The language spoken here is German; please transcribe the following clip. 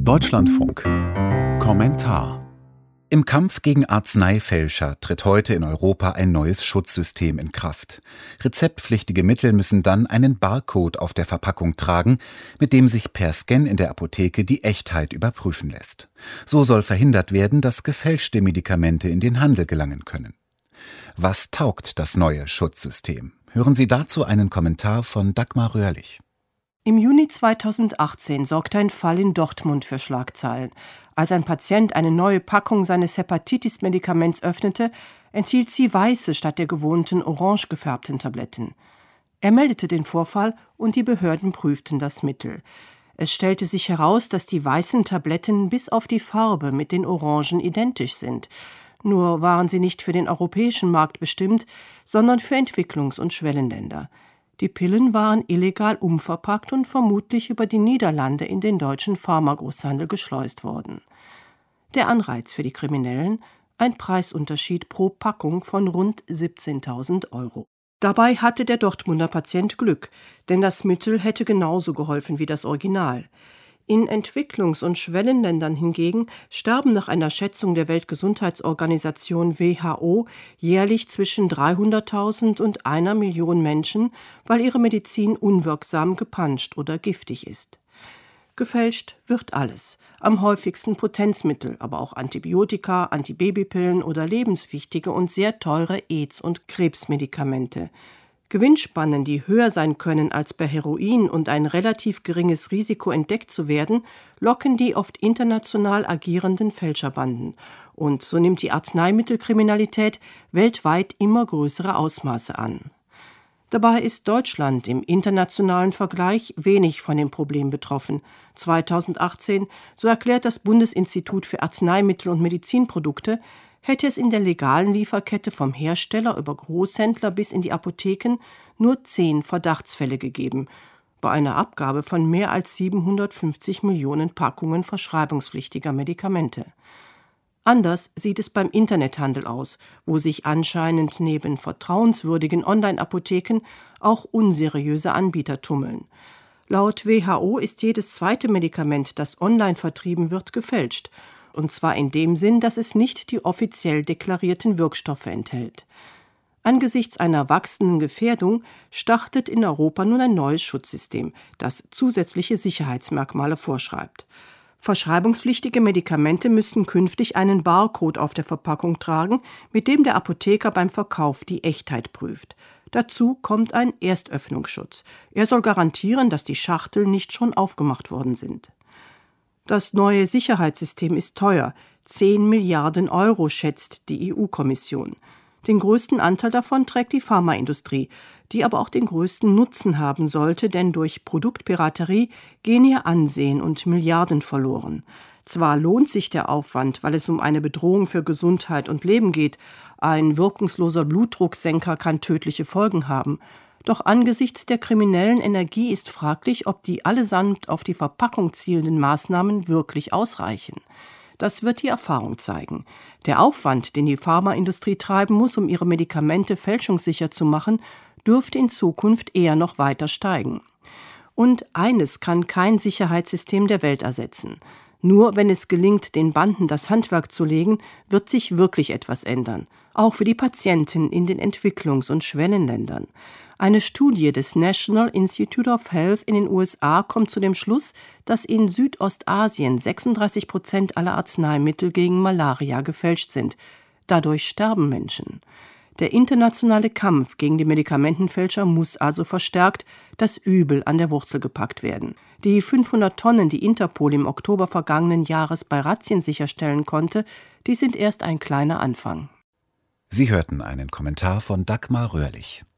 Deutschlandfunk. Kommentar. Im Kampf gegen Arzneifälscher tritt heute in Europa ein neues Schutzsystem in Kraft. Rezeptpflichtige Mittel müssen dann einen Barcode auf der Verpackung tragen, mit dem sich per Scan in der Apotheke die Echtheit überprüfen lässt. So soll verhindert werden, dass gefälschte Medikamente in den Handel gelangen können. Was taugt das neue Schutzsystem? Hören Sie dazu einen Kommentar von Dagmar Röhrlich. Im Juni 2018 sorgte ein Fall in Dortmund für Schlagzeilen. Als ein Patient eine neue Packung seines Hepatitis-Medikaments öffnete, enthielt sie weiße statt der gewohnten orange gefärbten Tabletten. Er meldete den Vorfall und die Behörden prüften das Mittel. Es stellte sich heraus, dass die weißen Tabletten bis auf die Farbe mit den orangen identisch sind. Nur waren sie nicht für den europäischen Markt bestimmt, sondern für Entwicklungs- und Schwellenländer. Die Pillen waren illegal umverpackt und vermutlich über die Niederlande in den deutschen Pharmagroßhandel geschleust worden. Der Anreiz für die Kriminellen? Ein Preisunterschied pro Packung von rund 17.000 €. Dabei hatte der Dortmunder Patient Glück, denn das Mittel hätte genauso geholfen wie das Original. In Entwicklungs- und Schwellenländern hingegen sterben nach einer Schätzung der Weltgesundheitsorganisation WHO jährlich zwischen 300.000 und 1 Million Menschen, weil ihre Medizin unwirksam, gepanscht oder giftig ist. Gefälscht wird alles, am häufigsten Potenzmittel, aber auch Antibiotika, Antibabypillen oder lebenswichtige und sehr teure AIDS- und Krebsmedikamente. Gewinnspannen, die höher sein können als bei Heroin und ein relativ geringes Risiko entdeckt zu werden, locken die oft international agierenden Fälscherbanden. Und so nimmt die Arzneimittelkriminalität weltweit immer größere Ausmaße an. Dabei ist Deutschland im internationalen Vergleich wenig von dem Problem betroffen. 2018, so erklärt das Bundesinstitut für Arzneimittel und Medizinprodukte, hätte es in der legalen Lieferkette vom Hersteller über Großhändler bis in die Apotheken nur 10 Verdachtsfälle gegeben, bei einer Abgabe von mehr als 750 Millionen Packungen verschreibungspflichtiger Medikamente. Anders sieht es beim Internethandel aus, wo sich anscheinend neben vertrauenswürdigen Online-Apotheken auch unseriöse Anbieter tummeln. Laut WHO ist jedes zweite Medikament, das online vertrieben wird, gefälscht. Und zwar in dem Sinn, dass es nicht die offiziell deklarierten Wirkstoffe enthält. Angesichts einer wachsenden Gefährdung startet in Europa nun ein neues Schutzsystem, das zusätzliche Sicherheitsmerkmale vorschreibt. Verschreibungspflichtige Medikamente müssten künftig einen Barcode auf der Verpackung tragen, mit dem der Apotheker beim Verkauf die Echtheit prüft. Dazu kommt ein Erstöffnungsschutz. Er soll garantieren, dass die Schachteln nicht schon aufgemacht worden sind. Das neue Sicherheitssystem ist teuer. 10 Milliarden € schätzt die EU-Kommission. Den größten Anteil davon trägt die Pharmaindustrie, die aber auch den größten Nutzen haben sollte, denn durch Produktpiraterie gehen ihr Ansehen und Milliarden verloren. Zwar lohnt sich der Aufwand, weil es um eine Bedrohung für Gesundheit und Leben geht, ein wirkungsloser Blutdrucksenker kann tödliche Folgen haben, doch angesichts der kriminellen Energie ist fraglich, ob die allesamt auf die Verpackung zielenden Maßnahmen wirklich ausreichen. Das wird die Erfahrung zeigen. Der Aufwand, den die Pharmaindustrie treiben muss, um ihre Medikamente fälschungssicher zu machen, dürfte in Zukunft eher noch weiter steigen. Und eines kann kein Sicherheitssystem der Welt ersetzen. Nur wenn es gelingt, den Banden das Handwerk zu legen, wird sich wirklich etwas ändern. Auch für die Patienten in den Entwicklungs- und Schwellenländern. Eine Studie des National Institute of Health in den USA kommt zu dem Schluss, dass in Südostasien 36% aller Arzneimittel gegen Malaria gefälscht sind. Dadurch sterben Menschen. Der internationale Kampf gegen die Medikamentenfälscher muss also verstärkt, das Übel an der Wurzel gepackt werden. Die 500 Tonnen, die Interpol im Oktober vergangenen Jahres bei Razzien sicherstellen konnte, die sind erst ein kleiner Anfang. Sie hörten einen Kommentar von Dagmar Röhrlich.